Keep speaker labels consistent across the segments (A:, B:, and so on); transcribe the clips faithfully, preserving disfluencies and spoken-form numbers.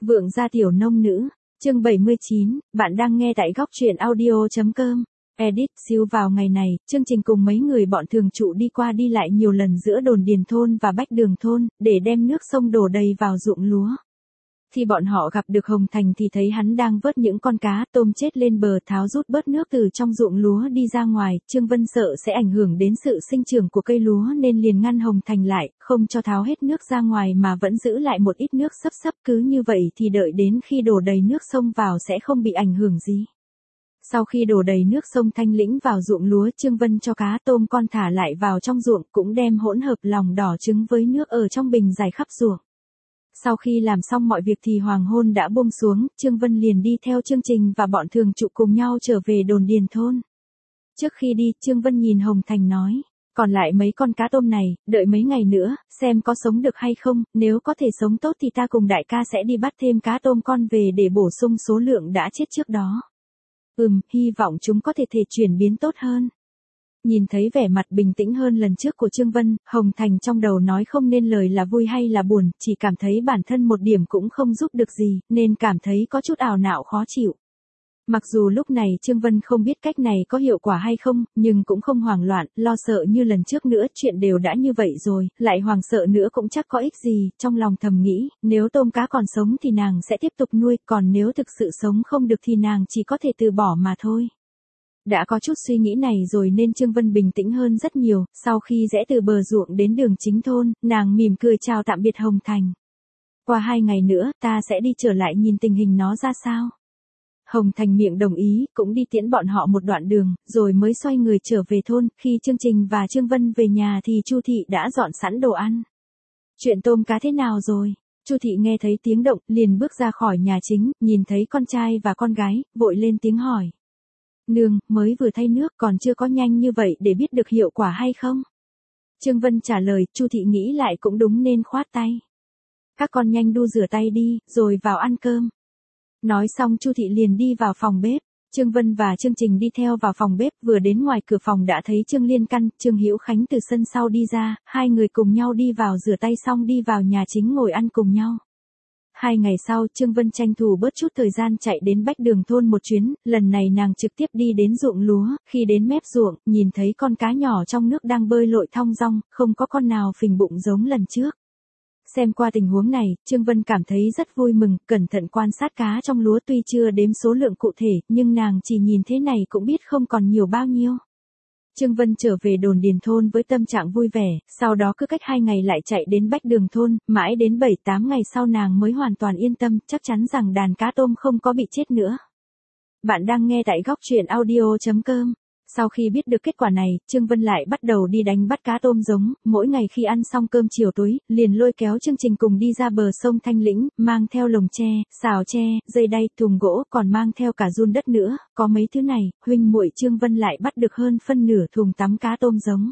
A: Vượng gia tiểu nông nữ, chương bảy mươi chín, bạn đang nghe tại góc truyện audio.com. Edit siêu vào ngày này, chương trình cùng mấy người bọn thường trụ đi qua đi lại nhiều lần giữa đồn điền thôn và bách đường thôn, để đem nước sông đổ đầy vào ruộng lúa. Khi bọn họ gặp được Hồng Thành thì thấy hắn đang vớt những con cá tôm chết lên bờ tháo rút bớt nước từ trong ruộng lúa đi ra ngoài. Trương Vân sợ sẽ ảnh hưởng đến sự sinh trưởng của cây lúa nên liền ngăn Hồng Thành lại, không cho tháo hết nước ra ngoài mà vẫn giữ lại một ít nước sấp sấp, cứ như vậy thì đợi đến khi đổ đầy nước sông vào sẽ không bị ảnh hưởng gì. Sau khi đổ đầy nước sông Thanh Lĩnh vào ruộng lúa, Trương Vân cho cá tôm con thả lại vào trong ruộng, cũng đem hỗn hợp lòng đỏ trứng với nước ở trong bình rải khắp ruộng. Sau khi làm xong mọi việc thì hoàng hôn đã buông xuống, Trương Vân liền đi theo chương trình và bọn thường trụ cùng nhau trở về đồn điền thôn. Trước khi đi, Trương Vân nhìn Hồng Thành nói, còn lại mấy con cá tôm này, đợi mấy ngày nữa, xem có sống được hay không, nếu có thể sống tốt thì ta cùng đại ca sẽ đi bắt thêm cá tôm con về để bổ sung số lượng đã chết trước đó. Ừm, hy vọng chúng có thể thể chuyển biến tốt hơn. Nhìn thấy vẻ mặt bình tĩnh hơn lần trước của Trương Vân, Hồng Thành trong đầu nói không nên lời là vui hay là buồn, chỉ cảm thấy bản thân một điểm cũng không giúp được gì, nên cảm thấy có chút ảo não khó chịu. Mặc dù lúc này Trương Vân không biết cách này có hiệu quả hay không, nhưng cũng không hoảng loạn, lo sợ như lần trước nữa, chuyện đều đã như vậy rồi, lại hoảng sợ nữa cũng chắc có ích gì, trong lòng thầm nghĩ, nếu tôm cá còn sống thì nàng sẽ tiếp tục nuôi, còn nếu thực sự sống không được thì nàng chỉ có thể từ bỏ mà thôi. Đã có chút suy nghĩ này rồi nên Trương Vân bình tĩnh hơn rất nhiều, sau khi rẽ từ bờ ruộng đến đường chính thôn, nàng mỉm cười chào tạm biệt Hồng Thành. Qua hai ngày nữa, ta sẽ đi trở lại nhìn tình hình nó ra sao. Hồng Thành miệng đồng ý, cũng đi tiễn bọn họ một đoạn đường, rồi mới xoay người trở về thôn. Khi chương trình và Trương Vân về nhà thì Chu Thị đã dọn sẵn đồ ăn. Chuyện tôm cá thế nào rồi? Chu Thị nghe thấy tiếng động, liền bước ra khỏi nhà chính, nhìn thấy con trai và con gái, vội lên tiếng hỏi. Nương, mới vừa thay nước còn chưa có nhanh như vậy để biết được hiệu quả hay không? Trương Vân trả lời, Chu Thị nghĩ lại cũng đúng nên khoát tay. Các con nhanh đu rửa tay đi, rồi vào ăn cơm. Nói xong Chu Thị liền đi vào phòng bếp. Trương Vân và Trương Trình đi theo vào phòng bếp, vừa đến ngoài cửa phòng đã thấy Trương Liên Căn, Trương Hữu Khánh từ sân sau đi ra, hai người cùng nhau đi vào rửa tay xong đi vào nhà chính ngồi ăn cùng nhau. Hai ngày sau, Trương Vân tranh thủ bớt chút thời gian chạy đến bách đường thôn một chuyến, lần này nàng trực tiếp đi đến ruộng lúa, khi đến mép ruộng, nhìn thấy con cá nhỏ trong nước đang bơi lội thong dong, không có con nào phình bụng giống lần trước. Xem qua tình huống này, Trương Vân cảm thấy rất vui mừng, cẩn thận quan sát cá trong lúa, tuy chưa đếm số lượng cụ thể, nhưng nàng chỉ nhìn thế này cũng biết không còn nhiều bao nhiêu. Trương Vân trở về đồn điền thôn với tâm trạng vui vẻ, sau đó cứ cách hai ngày lại chạy đến bách đường thôn, mãi đến bảy tám ngày sau nàng mới hoàn toàn yên tâm, chắc chắn rằng đàn cá tôm không có bị chết nữa. Bạn đang nghe tại góc truyện audio.com. Sau khi biết được kết quả này, Trương Vân lại bắt đầu đi đánh bắt cá tôm giống, mỗi ngày khi ăn xong cơm chiều tối, liền lôi kéo chương trình cùng đi ra bờ sông Thanh Lĩnh, mang theo lồng tre, xào tre, dây đay, thùng gỗ, còn mang theo cả giun đất nữa, có mấy thứ này, huynh muội Trương Vân lại bắt được hơn phân nửa thùng tắm cá tôm giống.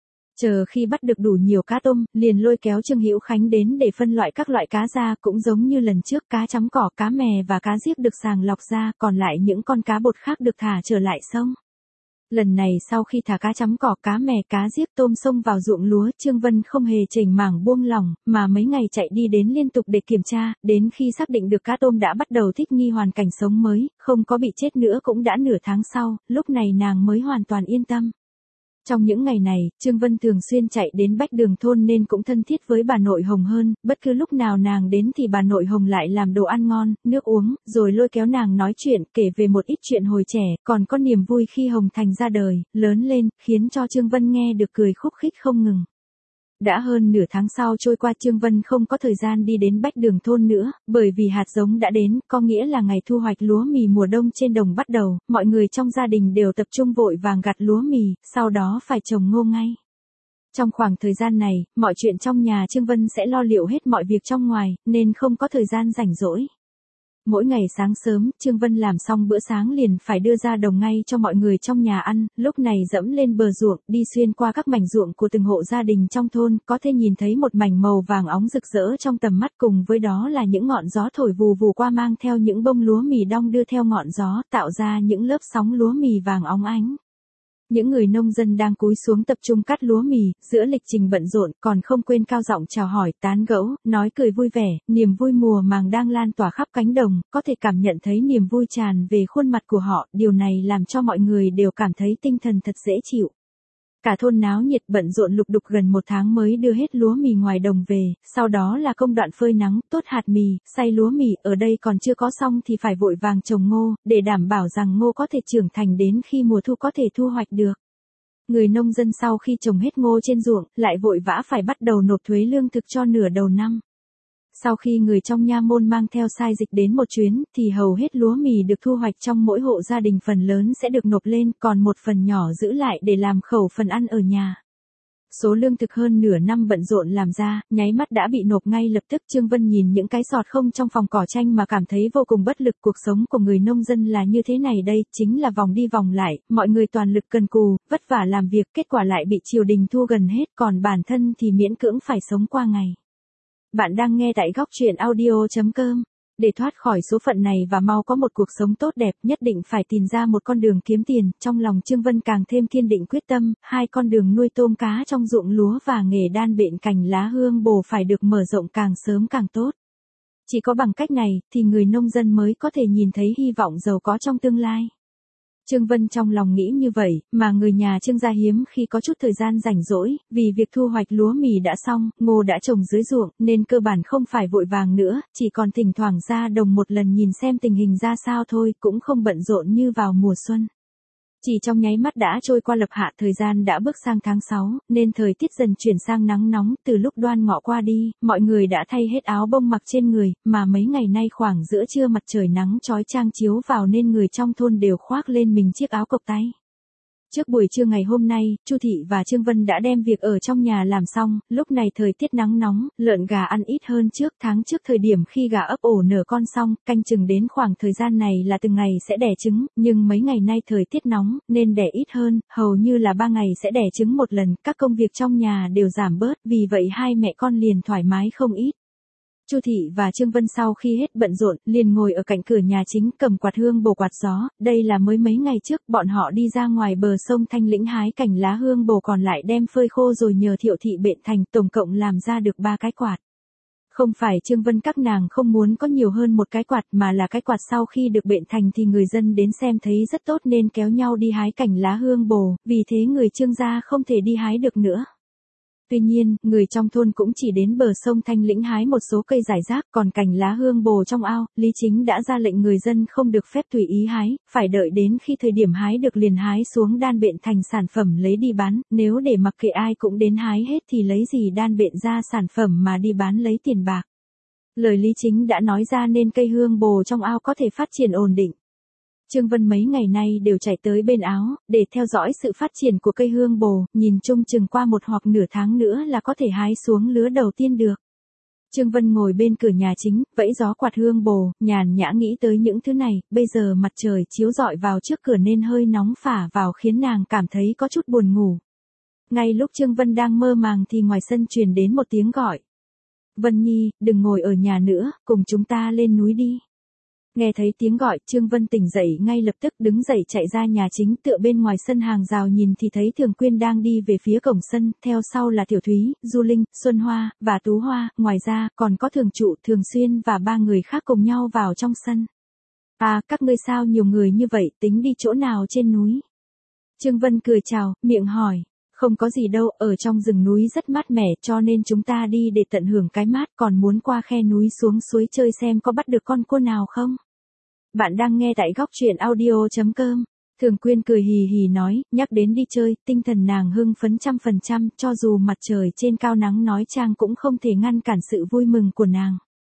A: Chờ khi bắt được đủ nhiều cá tôm, liền lôi kéo Trương Hữu Khánh đến để phân loại các loại cá ra, cũng giống như lần trước, cá chấm cỏ, cá mè và cá giếc được sàng lọc ra, còn lại những con cá bột khác được thả trở lại sông. Lần này sau khi thả cá chấm cỏ, cá mè, cá giếc, tôm sông vào ruộng lúa, Trương Vân không hề chểnh mảng buông lỏng, mà mấy ngày chạy đi đến liên tục để kiểm tra, đến khi xác định được cá tôm đã bắt đầu thích nghi hoàn cảnh sống mới, không có bị chết nữa cũng đã nửa tháng sau, lúc này nàng mới hoàn toàn yên tâm. Trong những ngày này, Trương Vân thường xuyên chạy đến bách đường thôn nên cũng thân thiết với bà nội Hồng hơn, bất cứ lúc nào nàng đến thì bà nội Hồng lại làm đồ ăn ngon, nước uống, rồi lôi kéo nàng nói chuyện, kể về một ít chuyện hồi trẻ, còn có niềm vui khi Hồng Thành ra đời, lớn lên, khiến cho Trương Vân nghe được cười khúc khích không ngừng. Đã hơn nửa tháng sau trôi qua, Trương Vân không có thời gian đi đến bách đường thôn nữa, bởi vì hạt giống đã đến, có nghĩa là ngày thu hoạch lúa mì mùa đông trên đồng bắt đầu, mọi người trong gia đình đều tập trung vội vàng gặt lúa mì, sau đó phải trồng ngô ngay. Trong khoảng thời gian này, mọi chuyện trong nhà Trương Vân sẽ lo liệu hết mọi việc trong ngoài, nên không có thời gian rảnh rỗi. Mỗi ngày sáng sớm, Trương Vân làm xong bữa sáng liền phải đưa ra đồng ngay cho mọi người trong nhà ăn, lúc này dẫm lên bờ ruộng, đi xuyên qua các mảnh ruộng của từng hộ gia đình trong thôn, có thể nhìn thấy một mảnh màu vàng óng rực rỡ trong tầm mắt, cùng với đó là những ngọn gió thổi vù vù qua mang theo những bông lúa mì đong đưa theo ngọn gió, tạo ra những lớp sóng lúa mì vàng óng ánh. Những người nông dân đang cúi xuống tập trung cắt lúa mì, giữa lịch trình bận rộn còn không quên cao giọng chào hỏi, tán gẫu, nói cười vui vẻ, niềm vui mùa màng đang lan tỏa khắp cánh đồng, có thể cảm nhận thấy niềm vui tràn về khuôn mặt của họ, điều này làm cho mọi người đều cảm thấy tinh thần thật dễ chịu. Cả thôn náo nhiệt bận rộn lục đục gần một tháng mới đưa hết lúa mì ngoài đồng về, sau đó là công đoạn phơi nắng, tốt hạt mì, xay lúa mì, ở đây còn chưa có xong thì phải vội vàng trồng ngô, để đảm bảo rằng ngô có thể trưởng thành đến khi mùa thu có thể thu hoạch được. Người nông dân sau khi trồng hết ngô trên ruộng, lại vội vã phải bắt đầu nộp thuế lương thực cho nửa đầu năm. Sau khi người trong nha môn mang theo sai dịch đến một chuyến, thì hầu hết lúa mì được thu hoạch trong mỗi hộ gia đình phần lớn sẽ được nộp lên, còn một phần nhỏ giữ lại để làm khẩu phần ăn ở nhà. Số lương thực hơn nửa năm bận rộn làm ra, nháy mắt đã bị nộp ngay lập tức. Trương Vân nhìn những cái sọt không trong phòng cỏ tranh mà cảm thấy vô cùng bất lực. Cuộc sống của người nông dân là như thế này đây, chính là vòng đi vòng lại, mọi người toàn lực cần cù, vất vả làm việc, kết quả lại bị triều đình thu gần hết, còn bản thân thì miễn cưỡng phải sống qua ngày. Bạn đang nghe tại góc truyện audio chấm com. Để thoát khỏi số phận này và mau có một cuộc sống tốt đẹp, nhất định phải tìm ra một con đường kiếm tiền. Trong lòng Trương Vân càng thêm kiên định quyết tâm, hai con đường nuôi tôm cá trong ruộng lúa và nghề đan bện cành lá hương bồ phải được mở rộng càng sớm càng tốt. Chỉ có bằng cách này, thì người nông dân mới có thể nhìn thấy hy vọng giàu có trong tương lai. Trương Vân trong lòng nghĩ như vậy, mà người nhà Trương gia hiếm khi có chút thời gian rảnh rỗi, vì việc thu hoạch lúa mì đã xong, ngô đã trồng dưới ruộng, nên cơ bản không phải vội vàng nữa, chỉ còn thỉnh thoảng ra đồng một lần nhìn xem tình hình ra sao thôi, cũng không bận rộn như vào mùa xuân. Chỉ trong nháy mắt đã trôi qua lập hạ, thời gian đã bước sang tháng sáu, nên thời tiết dần chuyển sang nắng nóng. Từ lúc Đoan Ngọ qua đi, mọi người đã thay hết áo bông mặc trên người, mà mấy ngày nay khoảng giữa trưa mặt trời nắng chói chang chiếu vào nên người trong thôn đều khoác lên mình chiếc áo cộc tay. Trước buổi trưa ngày hôm nay, Chu Thị và Trương Vân đã đem việc ở trong nhà làm xong, lúc này thời tiết nắng nóng, lợn gà ăn ít hơn trước. Tháng trước thời điểm khi gà ấp ổ nở con xong, canh chừng đến khoảng thời gian này là từng ngày sẽ đẻ trứng, nhưng mấy ngày nay thời tiết nóng, nên đẻ ít hơn, hầu như là ba ngày sẽ đẻ trứng một lần, các công việc trong nhà đều giảm bớt, vì vậy hai mẹ con liền thoải mái không ít. Chu Thị và Trương Vân sau khi hết bận rộn, liền ngồi ở cạnh cửa nhà chính cầm quạt hương bồ quạt gió, đây là mới mấy ngày trước bọn họ đi ra ngoài bờ sông Thanh Lĩnh hái cành lá hương bồ còn lại đem phơi khô rồi nhờ Thiệu Thị bện thành, tổng cộng làm ra được ba cái quạt. Không phải Trương Vân các nàng không muốn có nhiều hơn một cái quạt, mà là cái quạt sau khi được bện thành thì người dân đến xem thấy rất tốt nên kéo nhau đi hái cành lá hương bồ, vì thế người Trương gia không thể đi hái được nữa. Tuy nhiên, người trong thôn cũng chỉ đến bờ sông Thanh Lĩnh hái một số cây rải rác, còn cành lá hương bồ trong ao, Lý Chính đã ra lệnh người dân không được phép tùy ý hái, phải đợi đến khi thời điểm hái được liền hái xuống đan bện thành sản phẩm lấy đi bán, nếu để mặc kệ ai cũng đến hái hết thì lấy gì đan bện ra sản phẩm mà đi bán lấy tiền bạc. Lời Lý Chính đã nói ra nên cây hương bồ trong ao có thể phát triển ổn định. Trương Vân mấy ngày nay đều chạy tới bên áo, để theo dõi sự phát triển của cây hương bồ, nhìn chung chừng qua một hoặc nửa tháng nữa là có thể hái xuống lứa đầu tiên được. Trương Vân ngồi bên cửa nhà chính, vẫy gió quạt hương bồ, nhàn nhã nghĩ tới những thứ này, bây giờ mặt trời chiếu rọi vào trước cửa nên hơi nóng phả vào khiến nàng cảm thấy có chút buồn ngủ. Ngay lúc Trương Vân đang mơ màng thì ngoài sân truyền đến một tiếng gọi. Vân Nhi, đừng ngồi ở nhà nữa, cùng chúng ta lên núi đi. Nghe thấy tiếng gọi, Trương Vân tỉnh dậy ngay lập tức đứng dậy chạy ra nhà chính, tựa bên ngoài sân hàng rào nhìn thì thấy Thường Quyên đang đi về phía cổng sân, theo sau là Tiểu Thúy, Du Linh, Xuân Hoa, và Tú Hoa, ngoài ra còn có Thường Trụ, Thường Xuyên và ba người khác cùng nhau vào trong sân. À, các ngươi sao nhiều người như vậy, tính đi chỗ nào trên núi? Trương Vân cười chào, miệng hỏi. Không có gì đâu, ở trong rừng núi rất mát mẻ cho nên chúng ta đi để tận hưởng cái mát, còn muốn qua khe núi xuống suối chơi xem có bắt được con cua nào không? Bạn đang nghe tại góc truyện audio chấm com. Thường Quyên cười hì hì nói, nhắc đến đi chơi, tinh thần nàng hưng phấn trăm phần trăm, cho dù mặt trời trên cao nắng nói chang cũng không thể ngăn cản sự vui mừng của nàng.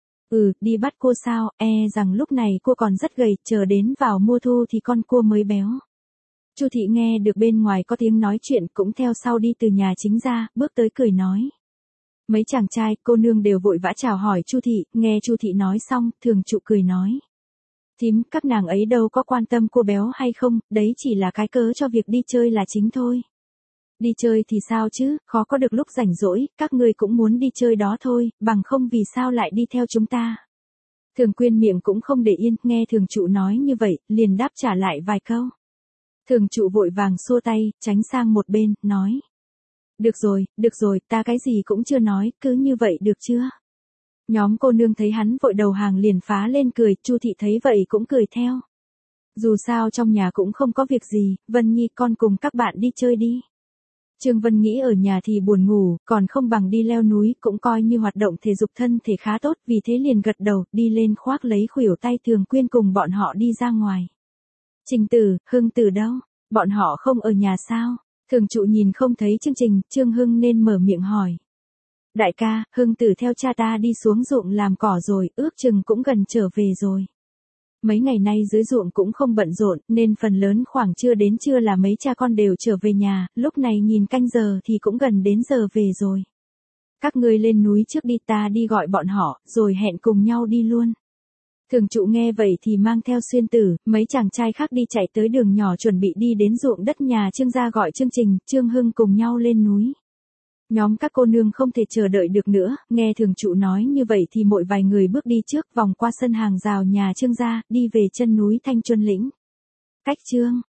A: Ừ, đi bắt cua sao, e rằng lúc này cua còn rất gầy, chờ đến vào mùa thu thì con cua mới béo. Chu Thị nghe được bên ngoài có tiếng nói chuyện cũng theo sau đi từ nhà chính ra, bước tới cười nói. Mấy chàng trai, cô nương đều vội vã chào hỏi Chu Thị, nghe Chu Thị nói xong, Thường Trụ cười nói. Thím, các nàng ấy đâu có quan tâm cô béo hay không, đấy chỉ là cái cớ cho việc đi chơi là chính thôi. Đi chơi thì sao chứ, khó có được lúc rảnh rỗi, các ngươi cũng muốn đi chơi đó thôi, bằng không vì sao lại đi theo chúng ta. Thường Quyên miệng cũng không để yên, nghe Thường Trụ nói như vậy, liền đáp trả lại vài câu. Thường trụ vội vàng xua tay, tránh sang một bên, nói. Được rồi, được rồi, ta cái gì cũng chưa nói, cứ như vậy được chưa? Nhóm cô nương thấy hắn vội đầu hàng liền phá lên cười, Chu thị thấy vậy cũng cười theo. Dù sao trong nhà cũng không có việc gì, Vân Nhi con cùng các bạn đi chơi đi. Trương Vân nghĩ ở nhà thì buồn ngủ, còn không bằng đi leo núi, cũng coi như hoạt động thể dục thân thể khá tốt, vì thế liền gật đầu, đi lên khoác lấy khuỷu tay Thường Quyên cùng bọn họ đi ra ngoài. Trình Tử, Hưng Tử đâu? Bọn họ không ở nhà sao? Thường trụ nhìn không thấy chương trình, Trương Hưng nên mở miệng hỏi. Đại ca, Hưng Tử theo cha ta đi xuống ruộng làm cỏ rồi, ước chừng cũng gần trở về rồi. Mấy ngày nay dưới ruộng cũng không bận rộn, nên phần lớn khoảng trưa đến trưa là mấy cha con đều trở về nhà, lúc này nhìn canh giờ thì cũng gần đến giờ về rồi. Các ngươi lên núi trước đi, ta đi gọi bọn họ, rồi hẹn cùng nhau đi luôn. Thường trụ nghe vậy thì mang theo Xuyên Tử, mấy chàng trai khác đi chạy tới đường nhỏ chuẩn bị đi đến ruộng đất nhà Trương gia gọi Trương Trình, Trương Hưng cùng nhau lên núi. Nhóm các cô nương không thể chờ đợi được nữa, nghe thường trụ nói như vậy thì mỗi vài người bước đi trước vòng qua sân hàng rào nhà Trương gia, đi về chân núi Thanh Chuân Lĩnh. Cách Trương